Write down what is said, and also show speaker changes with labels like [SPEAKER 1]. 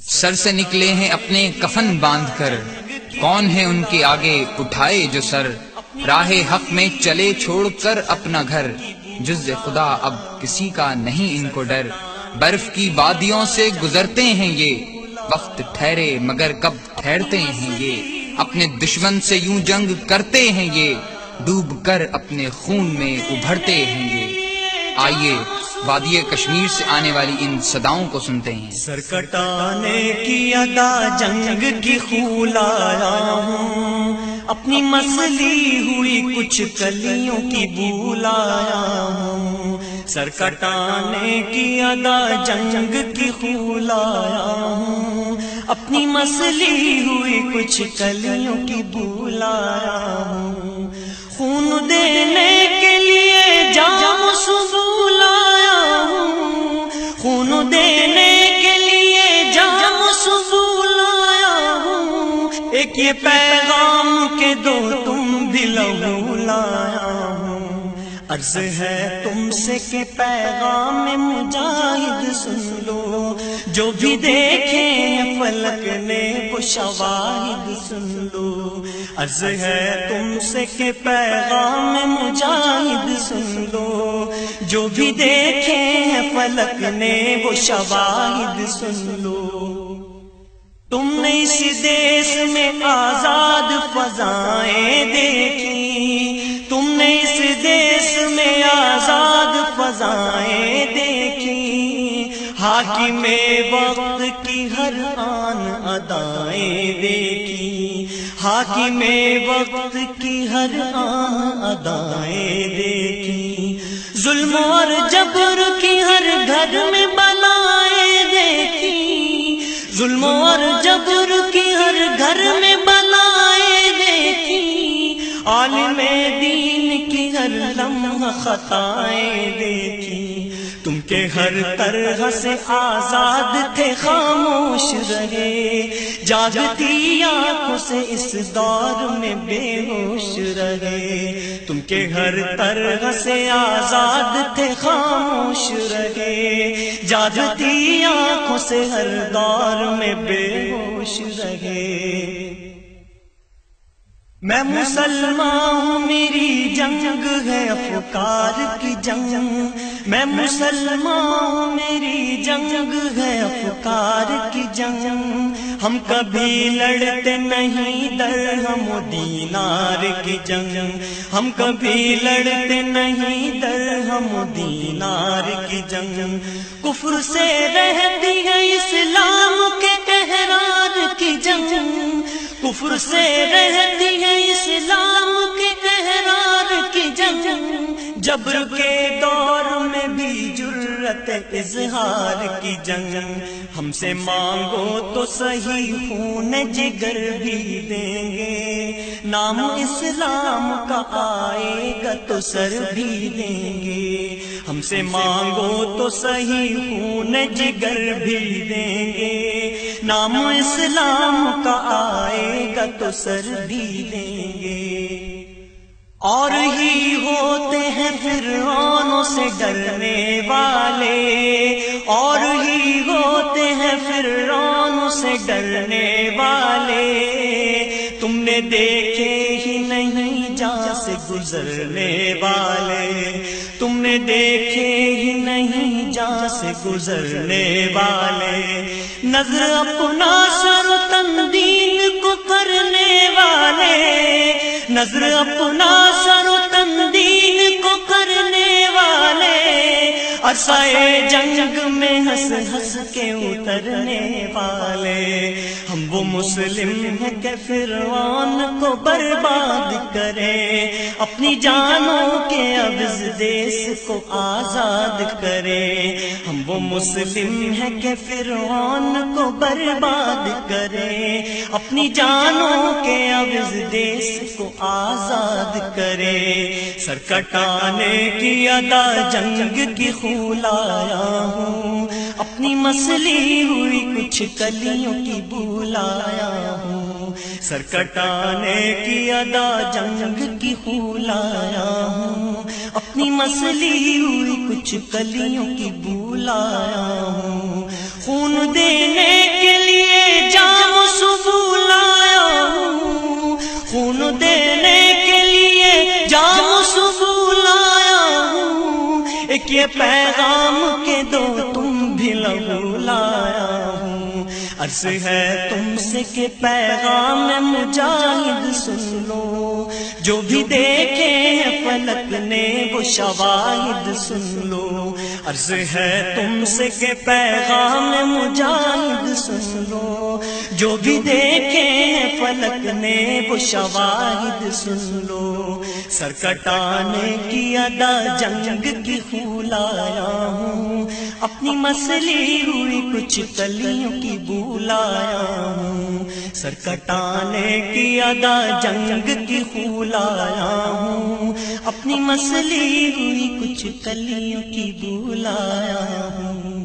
[SPEAKER 1] سر سے نکلے ہیں اپنے کفن باندھ کر، کون ہے ان کے آگے اٹھائے جو سر، راہ حق میں چلے چھوڑ کر اپنا گھر، جز خدا اب کسی کا نہیں ان کو ڈر، برف کی وادیوں سے گزرتے ہیں یہ، وقت ٹھہرے مگر کب ٹھہرتے ہیں یہ، اپنے دشمن سے یوں جنگ کرتے ہیں یہ، ڈوب کر اپنے خون میں ابھرتے ہیں یہ۔ آئیے وادی کشمیر سے آنے والی ان صداؤں کو سنتے ہیں۔
[SPEAKER 2] سر کٹانے کی ادا جنگ کی خول آیا ہوں، اپنی مسلی ہوئی کچھ کلیوں کی بھول آیا ہوں، سر کٹانے کی ادا جنگ کی خول آیا ہوں، اپنی مسلی ہوئی کچھ کلیوں کی بھول آیا ہوں، خون دینے کے لیے جام سبول آیا ہوں، خون دینے کے لیے جام سبول آیا ہوں، ایک یہ پیغام کے دو تم بھی لہو لایا ہوں، عرض ہے تم سے کہ پیغام مجاہد سن لو، جو بھی دیکھیں فلک نے وہ شواہد سن لو، عرض ہے تم سے کہ پیغام مجاہد سن لو، جو بھی دیکھیں فلک نے وہ شواہد سن لو، تم نے اس دیس میں آزاد فضائیں دیکھی، تم نے اس دیس میں آزاد فضائیں دیکھی، حاکم وقت کی ہر آن ادائیں دیکھی، حاکم وقت کی ہر آن ادائیں دیکھی، ظلم اور جبر کی ہر گھر میں بلائیں دیکھی، ظلم اور جبر کی ہر گھر میں بلائیں دیکھی، عالم دین کی ہر لمحہ خطائیں دیکھی، تم کے ہر طرح سے آزاد تھے خاموش رہے، جاگتی آنکھوں سے اس دور میں بے ہوش رہے، تم کے ہر طرح سے آزاد تھے خاموش رہے، جاگتی آنکھوں سے ہر دور میں بے ہوش رہے، میں مسلمان ہوں میری جنگ ہے افکار کی جنگ، میں مسلمان ہوں میری جنگ ہے افکار کی جنگ، ہم کبھی لڑتے نہیں درہم و دینار کی جنگ، ہم کبھی لڑتے نہیں درہم و دینار کی جنگ، کفر سے رہتی ہے اسلام کے احرار کی جنگ، کفر سے رہتی ہے اسلام کے احرار کی جنگ، جبر کے دور میں بھی جرت اظہار کی جنگ، ہم سے مانگو تو صحیح خون جگر بھی دیں گے، نام اسلام کا آئے گا تو سر بھی دیں گے، ہم سے مانگو تو صحیح خون جگر بھی دیں گے، نام اسلام کا آئے گا تو سر بھی دیں گے، اور ہی ہوتے ہیں فرعونوں سے ڈرنے والے، اور ہی ہوتے ہیں فرعونوں سے ڈرنے والے، تم نے دیکھے ہی نہیں جہاں سے گزرنے والے، تم نے دیکھے ہی نہیں جہاں سے گزرنے والے، نظر اپنا سر تندین کو کرنے والے، نظر اپنا سر تندین کو کرنے والے، عرصۂ جنگ میں ہنس ہنس کے اترنے والے، ہم وہ مسلم ہیں کہ فرعون کو برباد کریں، اپنی جانوں کے عوض دیس کو آزاد کریں، ہم وہ مسلم ہیں کہ فرعون کو برباد کریں، اپنی جانوں کے عوض دیس کو آزاد کریں، سر کٹانے کی ادا جنگ کی خول آیا ہوں، اپنی مسلی ہوئی کچھ کلیوں کی بھول آیا ہوں، سر کٹانے کی ادا جنگ کی خول آیا ہوں، اپنی مسلی ہوئی کچھ کلیوں کی بھول آیا ہوں، خون دینے کے لیے کے پیغام کے دو تم بھی لہو لایا ہوں، عرض ہے تم سے کہ پیغام مجاہد سن لو، جو بھی دیکھے ہیں فلک نے وہ شواہد سن لو، عرض ہے تم سے کہ پیغام مجاہد سن لو، جو بھی دیکھے ہیں فلک نے وہ شواہد سن لو، سر کٹانے کی ادا جنگ کی خو لایا ہوں، اپنی مسلی ہوئی کچھ کلیوں کی بو لایا ہوں، سر کٹانے کی ادا جنگ کی خو لایا ہوں، اپنی مسلی ہوئی کچھ کلیوں کی بو لایا ہوں۔